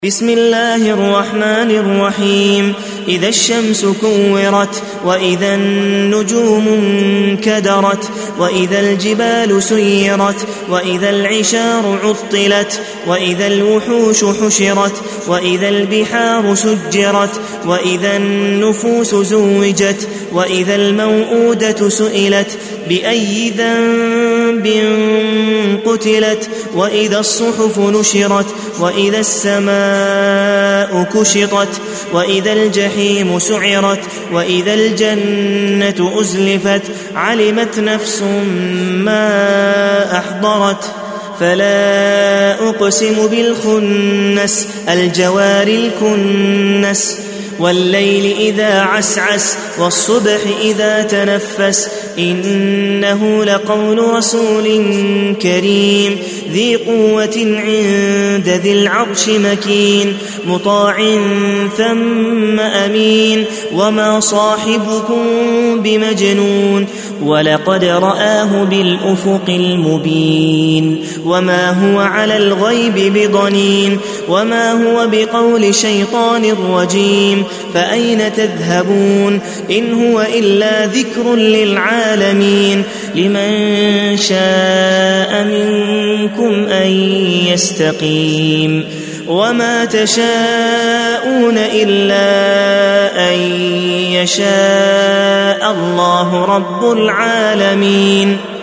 بسم الله الرحمن الرحيم. إذا الشمس كورت وإذا النجوم انكدرت وإذا الجبال سيرت وإذا العشار عطلت وإذا الوحوش حشرت وإذا البحار سجرت وإذا النفوس زوجت وإذا الموءودة سئلت بأي ذنب قتلت وإذا الصحف نشرت وإذا السماء كشطت وإذا الجحيم سعرت وإذا الجنة أزلفت علمت نفس ما أحضرت فلا أقسم بالخنس الجوار الكنس والليل إذا عسعس والصبح إذا تنفس إنه لقول رسول كريم ذي قوة عند ذي العرش مكين مطاع ثم أمين وما صاحبكم بمجنون ولقد رآه بالأفق المبين وما هو على الغيب بضنين وما هو بقول شيطان رجيم فأين تذهبون إن هو إلا ذكر للعالمين لمن شاء منكم أن يستقيم وما تشاءون إلا أن يشاء الله رب العالمين.